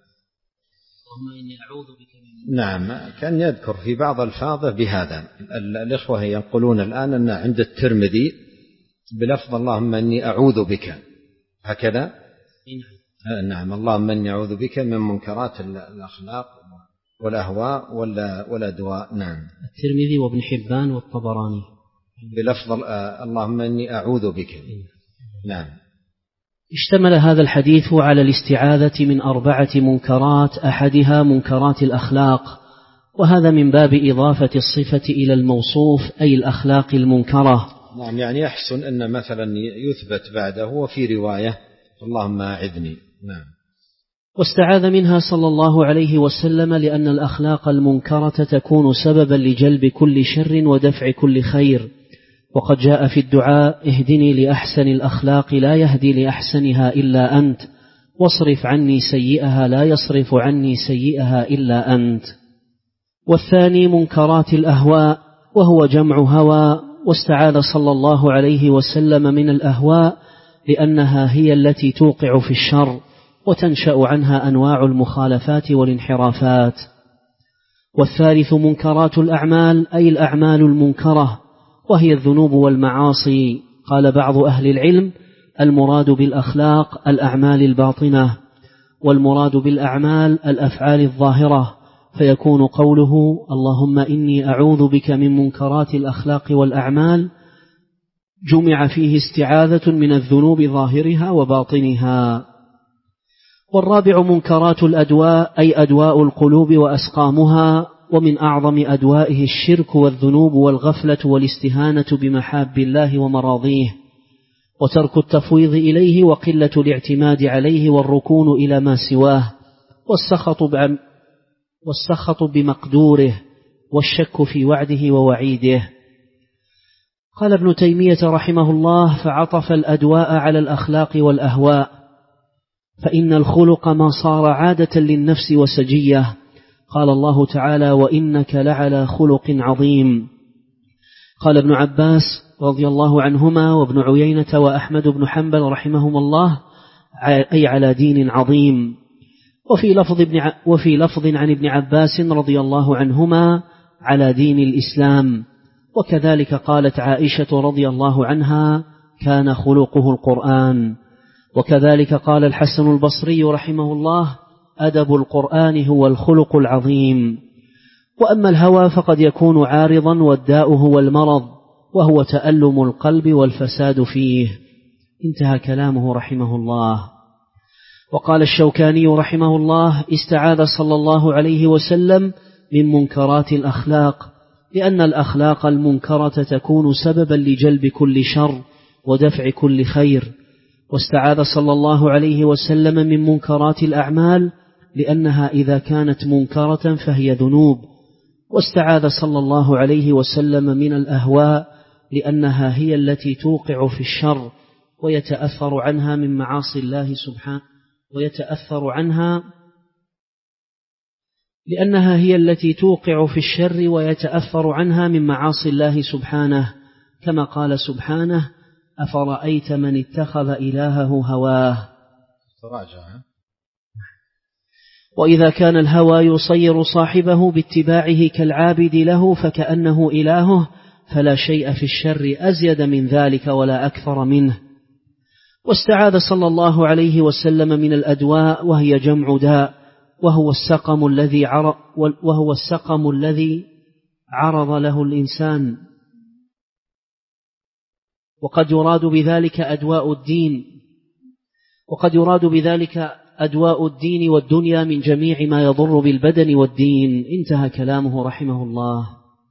اللهم إني أعوذ بك من نعم، كان يذكر في بعض الفاظه بهذا. الإخوة ينقلون الآن أن عند الترمذي بلفظ اللهم إني أعوذ بك، هكذا. نعم، اللهم إني أعوذ بك من منكرات الأخلاق والأهواء والأدواء. نعم. الترمذي وابن حبان والطبراني بلفظ اللهم إني أعوذ بك. نعم. اشتمل هذا الحديث على الاستعاذة من 4 منكرات، أحدها منكرات الأخلاق، وهذا من باب إضافة الصفة إلى الموصوف، أي الأخلاق المنكرة. نعم، يعني يحسن أن مثلا يثبت بعده وفي رواية اللهم أعذني. نعم. واستعاذ منها صلى الله عليه وسلم لأن الأخلاق المنكرة تكون سببا لجلب كل شر ودفع كل خير، وقد جاء في الدعاء: اهدني لأحسن الأخلاق لا يهدي لأحسنها إلا أنت، واصرف عني سيئها لا يصرف عني سيئها إلا أنت. والثاني منكرات الأهواء، وهو جمع هوى، واستعاذ صلى الله عليه وسلم من الأهواء لأنها هي التي توقع في الشر، وتنشأ عنها أنواع المخالفات والانحرافات. والثالث منكرات الأعمال، أي الأعمال المنكرة، وهي الذنوب والمعاصي. قال بعض أهل العلم: المراد بالأخلاق الأعمال الباطنة، والمراد بالأعمال الأفعال الظاهرة، فيكون قوله اللهم إني أعوذ بك من منكرات الأخلاق والأعمال جمع فيه استعاذة من الذنوب ظاهرها وباطنها. والرابع منكرات الأدواء، أي أدواء القلوب وأسقامها، ومن أعظم أدوائه الشرك والذنوب والغفلة والاستهانة بمحاب الله ومراضيه، وترك التفويض إليه وقلة الاعتماد عليه والركون إلى ما سواه، والسخط بمقدوره، والشك في وعده ووعيده. قال ابن تيمية رحمه الله: فعطف الأدواء على الأخلاق والأهواء، فإن الخلق ما صار عادة للنفس وسجية. قال الله تعالى: وإنك لعلى خلق عظيم. قال ابن عباس رضي الله عنهما وابن عيينة وأحمد بن حنبل رحمهم الله: أي على دين عظيم. وفي لفظ عن ابن عباس رضي الله عنهما: على دين الإسلام. وكذلك قالت عائشة رضي الله عنها: كان خلقه القرآن. وكذلك قال الحسن البصري رحمه الله: أدب القرآن هو الخلق العظيم. وأما الهوى فقد يكون عارضا، والداء هو المرض، وهو تألم القلب والفساد فيه. انتهى كلامه رحمه الله. وقال الشوكاني رحمه الله: استعاذ صلى الله عليه وسلم من منكرات الأخلاق، لأن الأخلاق المنكرة تكون سببا لجلب كل شر ودفع كل خير. واستعاذ صلى الله عليه وسلم من منكرات الأعمال، لأنها إذا كانت منكرة فهي ذنوب. واستعاذ صلى الله عليه وسلم من الأهواء، لأنها هي التي توقع في الشر ويتأثر عنها من معاصي الله سبحانه، لأنها هي التي توقع في الشر ويتأثر عنها من معاصي الله سبحانه، كما قال سبحانه: أفرأيت من اتخذ إلهه هواه. وإذا كان الهوى يصير صاحبه باتباعه كالعابد له فكأنه إلهه، فلا شيء في الشر أزيد من ذلك ولا أكثر منه. واستعاذ صلى الله عليه وسلم من الأدواء، وهي جمع داء، وهو السقم الذي عرض له الإنسان، وقد يراد بذلك أدواء الدين والدنيا من جميع ما يضر بالبدن والدين. انتهى كلامه رحمه الله.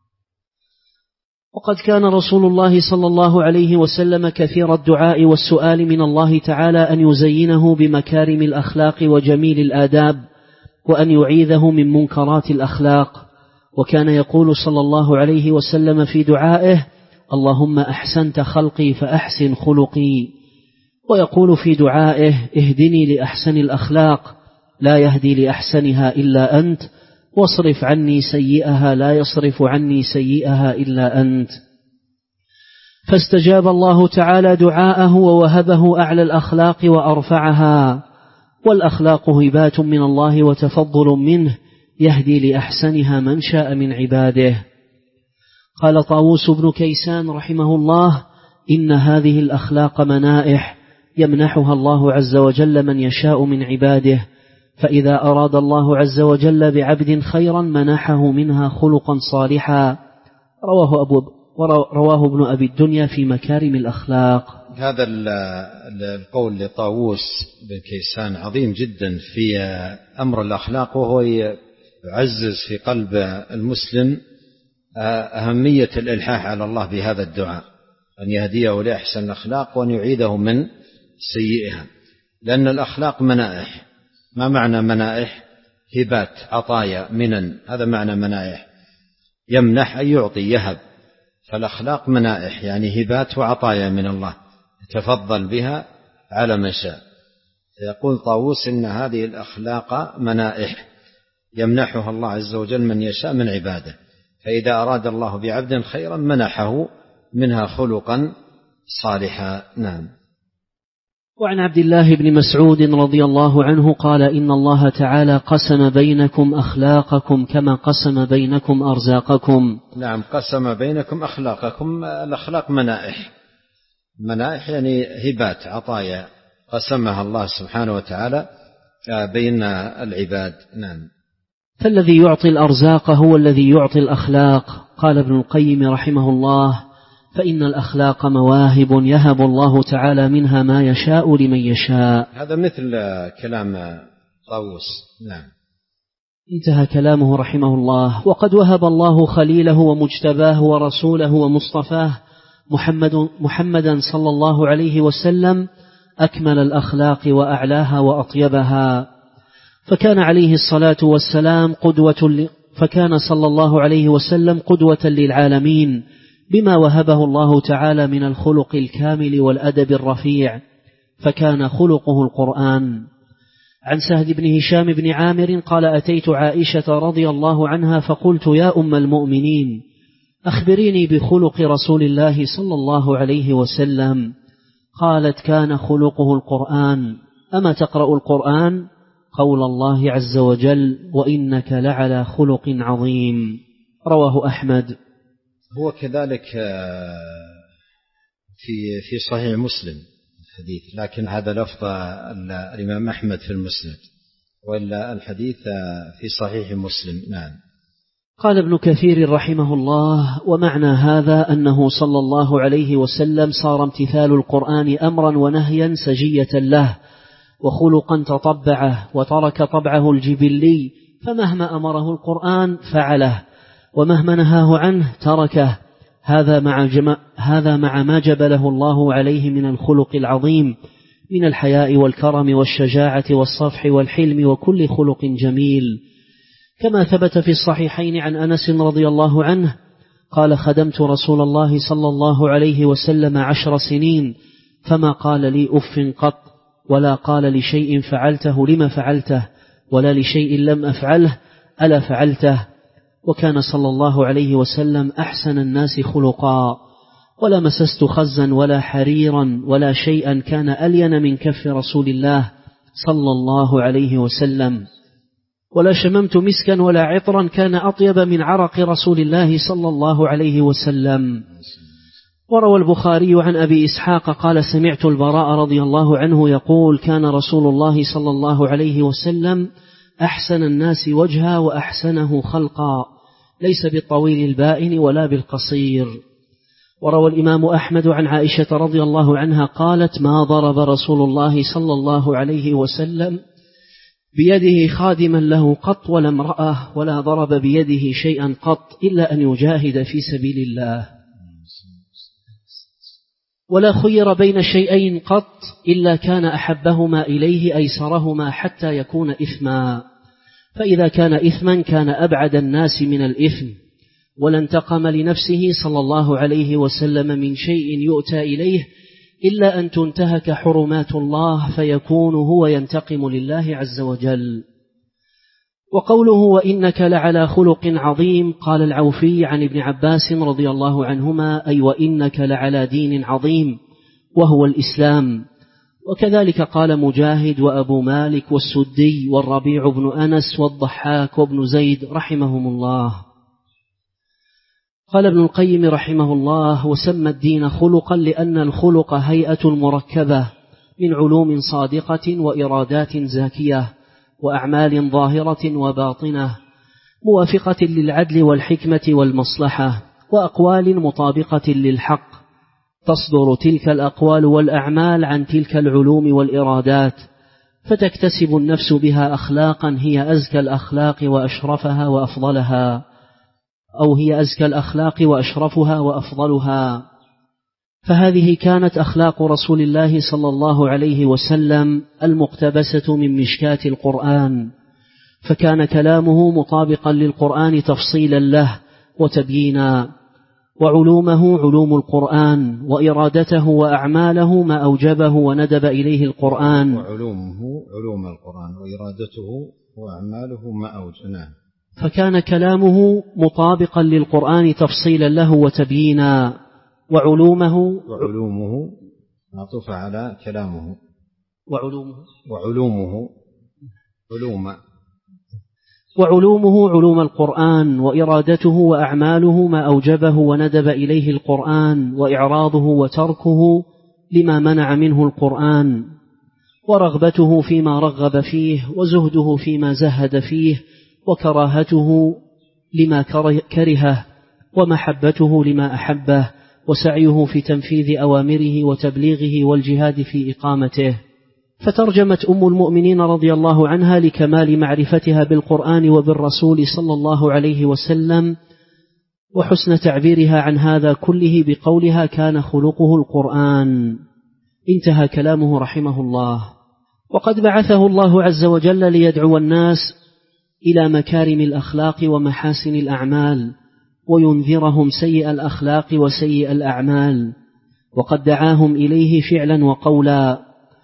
وقد كان رسول الله صلى الله عليه وسلم كثير الدعاء والسؤال من الله تعالى أن يزينه بمكارم الأخلاق وجميل الآداب، وأن يعيذه من منكرات الأخلاق. وكان يقول صلى الله عليه وسلم في دعائه: اللهم أحسنت خلقي فأحسن خلقي. ويقول في دعائه: اهدني لأحسن الأخلاق لا يهدي لأحسنها إلا أنت، واصرف عني سيئها لا يصرف عني سيئها إلا أنت. فاستجاب الله تعالى دعاءه ووهبه أعلى الأخلاق وأرفعها، والأخلاق هبات من الله وتفضل منه يهدي لأحسنها من شاء من عباده. قال طاووس بن كيسان رحمه الله: إن هذه الأخلاق منائح يمنحها الله عز وجل من يشاء من عباده، فإذا أراد الله عز وجل بعبد خيرا منحه منها خلقا صالحا. رواه ابن أبي الدنيا في مكارم الأخلاق. هذا القول لطاووس بن كيسان عظيم جدا في أمر الأخلاق، وهو يعزز في قلب المسلم أهمية الإلحاح على الله بهذا الدعاء، أن يهديه لأحسن الأخلاق وأن يعيده من سيئها، لأن الأخلاق منائح. ما معنى منائح؟ هبات، عطايا، منن، هذا معنى منائح. يمنح أي يعطي، يهب. فالأخلاق منائح يعني هبات وعطايا من الله يتفضل بها على من شاء. يقول طاووس إن هذه الأخلاق منائح يمنحها الله عز وجل من يشاء من عباده، فإذا أراد الله بعبد خيرا منحه منها خلقا صالحا. نعم. وعن عبد الله بن مسعود رضي الله عنه قال: إن الله تعالى قسم بينكم أخلاقكم كما قسم بينكم أرزاقكم. نعم، قسم بينكم أخلاقكم. الأخلاق منائح، منائح يعني هبات، عطايا قسمها الله سبحانه وتعالى بين العباد. نعم. فالذي يعطي الأرزاق هو الذي يعطي الأخلاق. قال ابن القيم رحمه الله: فإن الأخلاق مواهب يهب الله تعالى منها ما يشاء لمن يشاء. هذا مثل كلام طاووس. نعم. انتهى كلامه رحمه الله. وقد وهب الله خليله ومجتباه ورسوله ومصطفاه محمدا صلى الله عليه وسلم أكمل الأخلاق وأعلاها وأطيبها، فكان عليه الصلاة والسلام فكان صلى الله عليه وسلم قدوة للعالمين بما وهبه الله تعالى من الخلق الكامل والأدب الرفيع، فكان خلقه القرآن. عن سهل بن هشام بن عامر قال: أتيت عائشة رضي الله عنها فقلت: يا أم المؤمنين، أخبريني بخلق رسول الله صلى الله عليه وسلم. قالت: كان خلقه القرآن. أما تقرأ القرآن؟ قول الله عز وجل: وإنك لعلى خلق عظيم. رواه أحمد. هو كذلك في صحيح مسلم الحديث، لكن هذا لفظ الإمام أحمد في المسند، وإلا الحديث في صحيح مسلم. نعم. قال ابن كثير رحمه الله: ومعنى هذا أنه صلى الله عليه وسلم صار امتثال القرآن أمرا ونهيا سجية له، وخلقا تطبعه، وترك طبعه الجبلي، فمهما أمره القرآن فعله، ومهما نهاه عنه تركه. هذا مع ما جبله الله عليه من الخلق العظيم من الحياء والكرم والشجاعة والصفح والحلم وكل خلق جميل، كما ثبت في الصحيحين عن أنس رضي الله عنه قال: خدمت رسول الله صلى الله عليه وسلم 10 سنين فما قال لي أف قط، ولا قال لشيء فعلته لما فعلته، ولا لشيء لم أفعله ألا فعلته. وكان صلى الله عليه وسلم أحسن الناس خلقا، ولا مسست خزا ولا حريرا ولا شيئا كان ألين من كف رسول الله صلى الله عليه وسلم، ولا شممت مسكا ولا عطرا كان أطيب من عرق رسول الله صلى الله عليه وسلم. وروى البخاري عن أبي إسحاق قال: سمعت البراء رضي الله عنه يقول: كان رسول الله صلى الله عليه وسلم أحسن الناس وجها وأحسنه خلقا، ليس بالطويل البائن ولا بالقصير. وروى الإمام أحمد عن عائشة رضي الله عنها قالت: ما ضرب رسول الله صلى الله عليه وسلم بيده خادما له قط ولا امرأة، ولا ضرب بيده شيئا قط إلا أن يجاهد في سبيل الله، ولا خير بين شيئين قط إلا كان أحبهما إليه أيسرهما حتى يكون إثما، فإذا كان إثما كان أبعد الناس من الإثم، ولا انتقم لنفسه صلى الله عليه وسلم من شيء يؤتى إليه إلا أن تنتهك حرمات الله فيكون هو ينتقم لله عز وجل. وقوله: وإنك لعلى خلق عظيم، قال العوفي عن ابن عباس رضي الله عنهما: أي وإنك لعلى دين عظيم وهو الإسلام. وكذلك قال مجاهد وأبو مالك والسدي والربيع بن أنس والضحاك وابن زيد رحمهم الله. قال ابن القيم رحمه الله: وسمى الدين خلقا لأن الخلق هيئة مركبة من علوم صادقة وإرادات زاكية وأعمال ظاهرة وباطنة موافقة للعدل والحكمة والمصلحة، وأقوال مطابقة للحق، تصدر تلك الأقوال والأعمال عن تلك العلوم والإرادات، فتكتسب النفس بها أخلاقا هي أزكى الأخلاق وأشرفها وأفضلها، أو هي أزكى الأخلاق وأشرفها وأفضلها. فهذه كانت أخلاق رسول الله صلى الله عليه وسلم المقتبسة من مشكاة القرآن، فكان كلامه مطابقا للقرآن تفصيلا له وتبيينا، وعلومه علوم القرآن، وإرادته وأعماله ما أوجبه وندب إليه القرآن، وعلومه علوم القرآن وإرادته وأعماله ما أوجبه. فكان كلامه مطابقا للقرآن تفصيلا له وتبيينا، وعلومه معطوف على كلامه، وعلومه علوم القرآن، وإرادته وأعماله ما أوجبه وندب إليه القرآن، وإعراضه وتركه لما منع منه القرآن، ورغبته فيما رغب فيه، وزهده فيما زهد فيه، وكراهته لما كرهه، ومحبته لما أحبه، وسعيه في تنفيذ أوامره وتبليغه والجهاد في إقامته. فترجمت أم المؤمنين رضي الله عنها لكمال معرفتها بالقرآن وبالرسول صلى الله عليه وسلم وحسن تعبيرها عن هذا كله بقولها: كان خلقه القرآن. انتهى كلامه رحمه الله. وقد بعثه الله عز وجل ليدعو الناس إلى مكارم الأخلاق ومحاسن الأعمال، وينذرهم سيء الأخلاق وسيء الأعمال، وقد دعاهم إليه فعلا وقولا.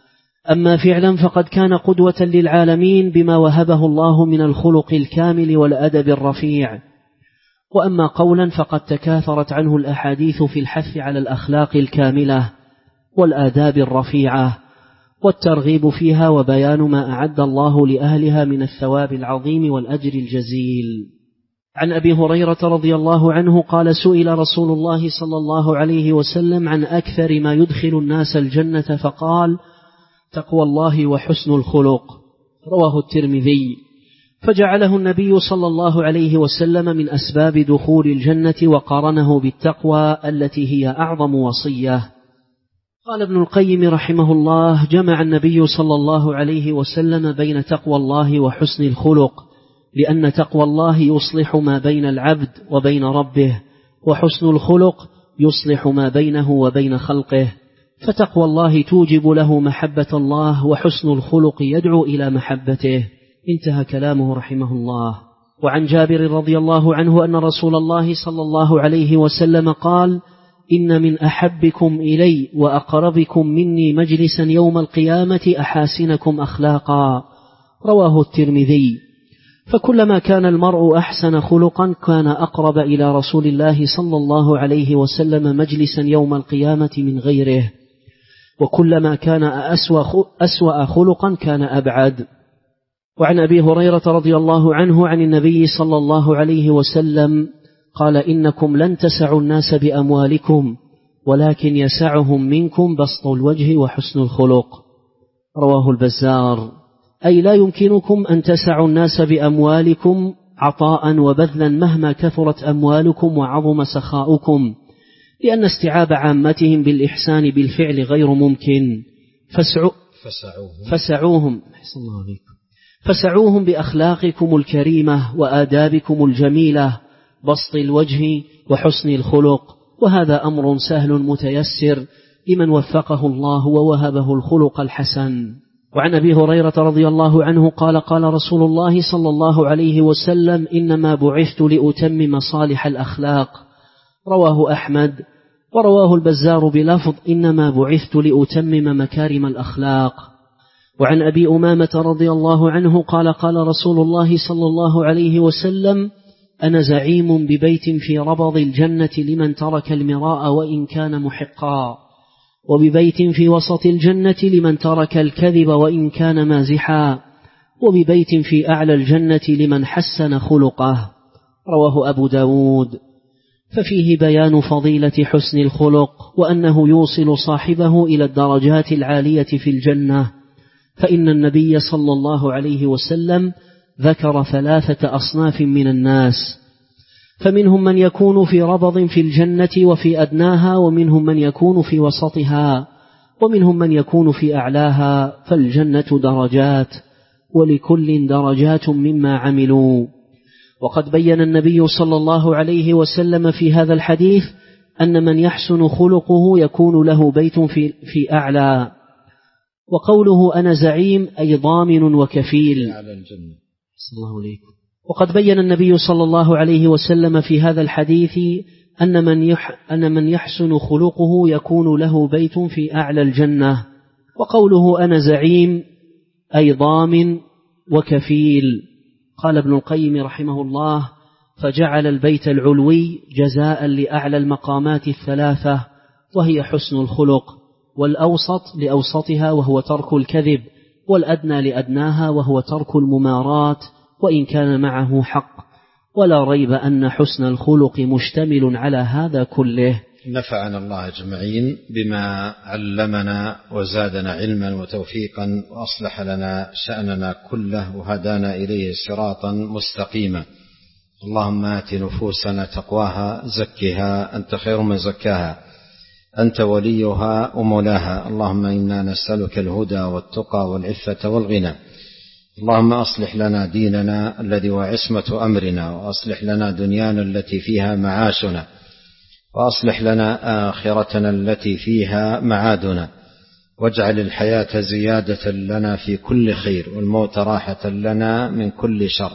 أما فعلا فقد كان قدوة للعالمين بما وهبه الله من الخلق الكامل والأدب الرفيع، وأما قولا فقد تكاثرت عنه الأحاديث في الحث على الأخلاق الكاملة والآداب الرفيعة والترغيب فيها وبيان ما أعد الله لأهلها من الثواب العظيم والأجر الجزيل. عن أبي هريرة رضي الله عنه قال: سئل رسول الله صلى الله عليه وسلم عن أكثر ما يدخل الناس الجنة فقال: تقوى الله وحسن الخلق. رواه الترمذي. فجعله النبي صلى الله عليه وسلم من أسباب دخول الجنة، وقارنه بالتقوى التي هي أعظم وصية. قال ابن القيم رحمه الله: جمع النبي صلى الله عليه وسلم بين تقوى الله وحسن الخلق، لأن تقوى الله يصلح ما بين العبد وبين ربه، وحسن الخلق يصلح ما بينه وبين خلقه، فتقوى الله توجب له محبة الله، وحسن الخلق يدعو إلى محبته. انتهى كلامه رحمه الله. وعن جابر رضي الله عنه أن رسول الله صلى الله عليه وسلم قال: إن من أحبكم إلي وأقربكم مني مجلسا يوم القيامة أحاسنكم أخلاقا. رواه الترمذي. فكلما كان المرء أحسن خلقا كان أقرب إلى رسول الله صلى الله عليه وسلم مجلسا يوم القيامة من غيره، وكلما كان أسوأ خلقا كان أبعد. وعن أبي هريرة رضي الله عنه عن النبي صلى الله عليه وسلم قال: إنكم لن تسعوا الناس بأموالكم، ولكن يسعهم منكم بسط الوجه وحسن الخلق. رواه البزار. أي لا يمكنكم أن تسعوا الناس بأموالكم عطاء وبذلا مهما كثرت أموالكم وعظم سخاؤكم، لأن استيعاب عامتهم بالإحسان بالفعل غير ممكن. فسعوهم بأخلاقكم الكريمة وآدابكم الجميلة، بسط الوجه وحسن الخلق، وهذا أمر سهل متيسر لمن وفقه الله ووهبه الخلق الحسن. وعن أبي هريرة رضي الله عنه قال: قال رسول الله صلى الله عليه وسلم: إنما بعثت لأتمم صالح الأخلاق. رواه أحمد، ورواه البزار بلفظ: إنما بعثت لأتمم مكارم الأخلاق. وعن أبي أمامة رضي الله عنه قال: قال رسول الله صلى الله عليه وسلم: أنا زعيم ببيت في ربض الجنة لمن ترك المراء وإن كان محقا، وببيت في وسط الجنة لمن ترك الكذب وإن كان مازحا، وببيت في أعلى الجنة لمن حسن خلقه. رواه أبو داود. ففيه بيان فضيلة حسن الخلق، وأنه يوصل صاحبه إلى الدرجات العالية في الجنة، فإن النبي صلى الله عليه وسلم ذكر 3 أصناف من الناس، فمنهم من يكون في ربض في الجنة وفي أدناها، ومنهم من يكون في وسطها، ومنهم من يكون في أعلاها، فالجنة درجات، ولكل درجات مما عملوا. وقد بين النبي صلى الله عليه وسلم في هذا الحديث أن من يحسن خلقه يكون له بيت في أعلى. وقوله أنا زعيم أي ضامن وكفيل. وقد بين النبي صلى الله عليه وسلم في هذا الحديث أن من يحسن خلقه يكون له بيت في أعلى الجنة. وقوله أنا زعيم أي ضامن وكفيل. قال ابن القيم رحمه الله: فجعل البيت العلوي جزاء لأعلى المقامات 3، وهي حسن الخلق، والأوسط لأوسطها وهو ترك الكذب، والأدنى لأدناها وهو ترك الممارات وإن كان معه حق. ولا ريب أن حسن الخلق مشتمل على هذا كله. نفعنا الله أجمعين بما علمنا وزادنا علما وتوفيقا، وأصلح لنا شأننا كله، وهدانا إليه صراطا مستقيما. اللهم آت نفوسنا تقواها، زكها أنت خير من زكاها، أنت وليها ومولاها. اللهم إنا نسألك الهدى والتقى والعفة والغنى. اللهم أصلح لنا ديننا الذي هو عصمة أمرنا، وأصلح لنا دنيانا التي فيها معاشنا، وأصلح لنا آخرتنا التي فيها معادنا، واجعل الحياة زيادة لنا في كل خير، والموت راحة لنا من كل شر.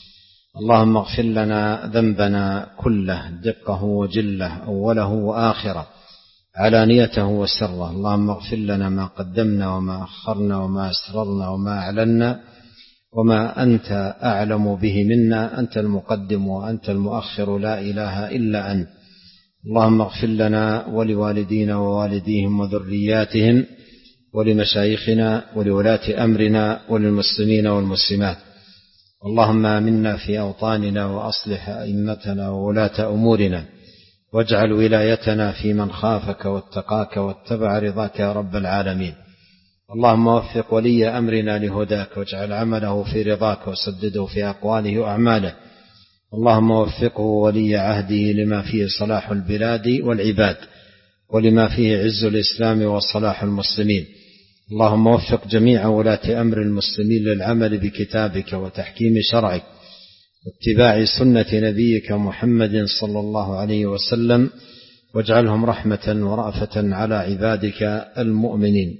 اللهم اغفر لنا ذنبنا كله، دقه وجله، أوله وآخره، علانيته وسره. اللهم اغفر لنا ما قدمنا وما أخرنا وما أسررنا وما أعلنا وما أنت أعلم به منا. أنت المقدم وأنت المؤخر، لا إله إلا أنت. اللهم اغفر لنا ولوالدينا ووالديهم وذرياتهم، ولمشايخنا ولولاة أمرنا، وللمسلمين والمسلمات. اللهم آمنا في أوطاننا، وأصلح أئمتنا وولاة أمورنا، واجعل ولايتنا في من خافك واتقاك واتبع رضاك يا رب العالمين. اللهم وفق ولي أمرنا لهداك، واجعل عمله في رضاك، وسدده في أقواله وأعماله. اللهم وفقه ولي عهده لما فيه صلاح البلاد والعباد، ولما فيه عز الإسلام وصلاح المسلمين. اللهم وفق جميع ولاة أمر المسلمين للعمل بكتابك وتحكيم شرعك واتباع سنة نبيك محمد صلى الله عليه وسلم، واجعلهم رحمة ورأفة على عبادك المؤمنين.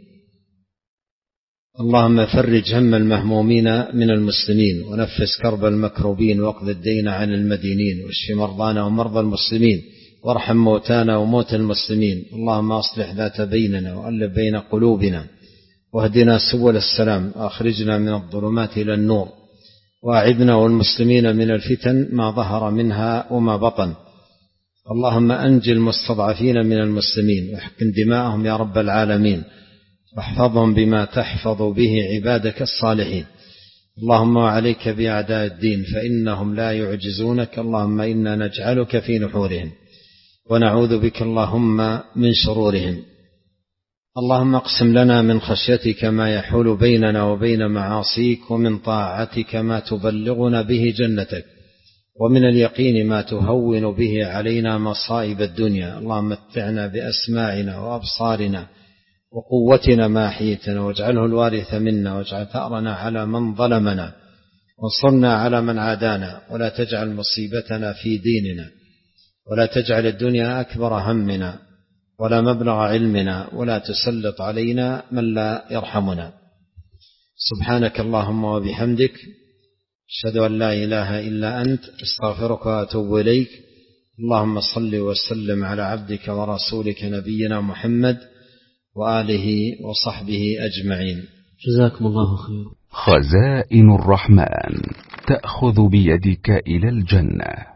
اللهم فرج هم المهمومين من المسلمين، ونفس كرب المكروبين، واقض الدين عن المدينين، واشف مرضانا ومرضى المسلمين، وارحم موتانا وموتى المسلمين. اللهم أصلح ذات بيننا، وألف بين قلوبنا، واهدنا سبل السلام، وأخرجنا من الظلمات إلى النور، وأعذنا والمسلمين من الفتن ما ظهر منها وما بطن. اللهم أنجي المستضعفين من المسلمين، واحقن دماءهم يا رب العالمين، واحفظهم بما تحفظ به عبادك الصالحين. اللهم وعليك بأعداء الدين، فإنهم لا يعجزونك. اللهم إنا نجعلك في نحورهم، ونعوذ بك اللهم من شرورهم. اللهم اقسم لنا من خشيتك ما يحول بيننا وبين معاصيك، ومن طاعتك ما تبلغنا به جنتك، ومن اليقين ما تهون به علينا مصائب الدنيا. اللهم متعنا بأسماعنا وأبصارنا وقوتنا ما أحييتنا، واجعله الوارث منا، واجعل ثأرنا على من ظلمنا، وانصرنا على من عادانا، ولا تجعل مصيبتنا في ديننا، ولا تجعل الدنيا أكبر همنا ولا مبلغ علمنا، ولا تسلط علينا من لا يرحمنا. سبحانك اللهم وبحمدك، أشهد أن لا إله إلا أنت، استغفرك وأتوب إليك. اللهم صل وسلم على عبدك ورسولك نبينا محمد وآله وصحبه أجمعين. جزاكم الله خير. خزائن الرحمن تأخذ بيدك إلى الجنة.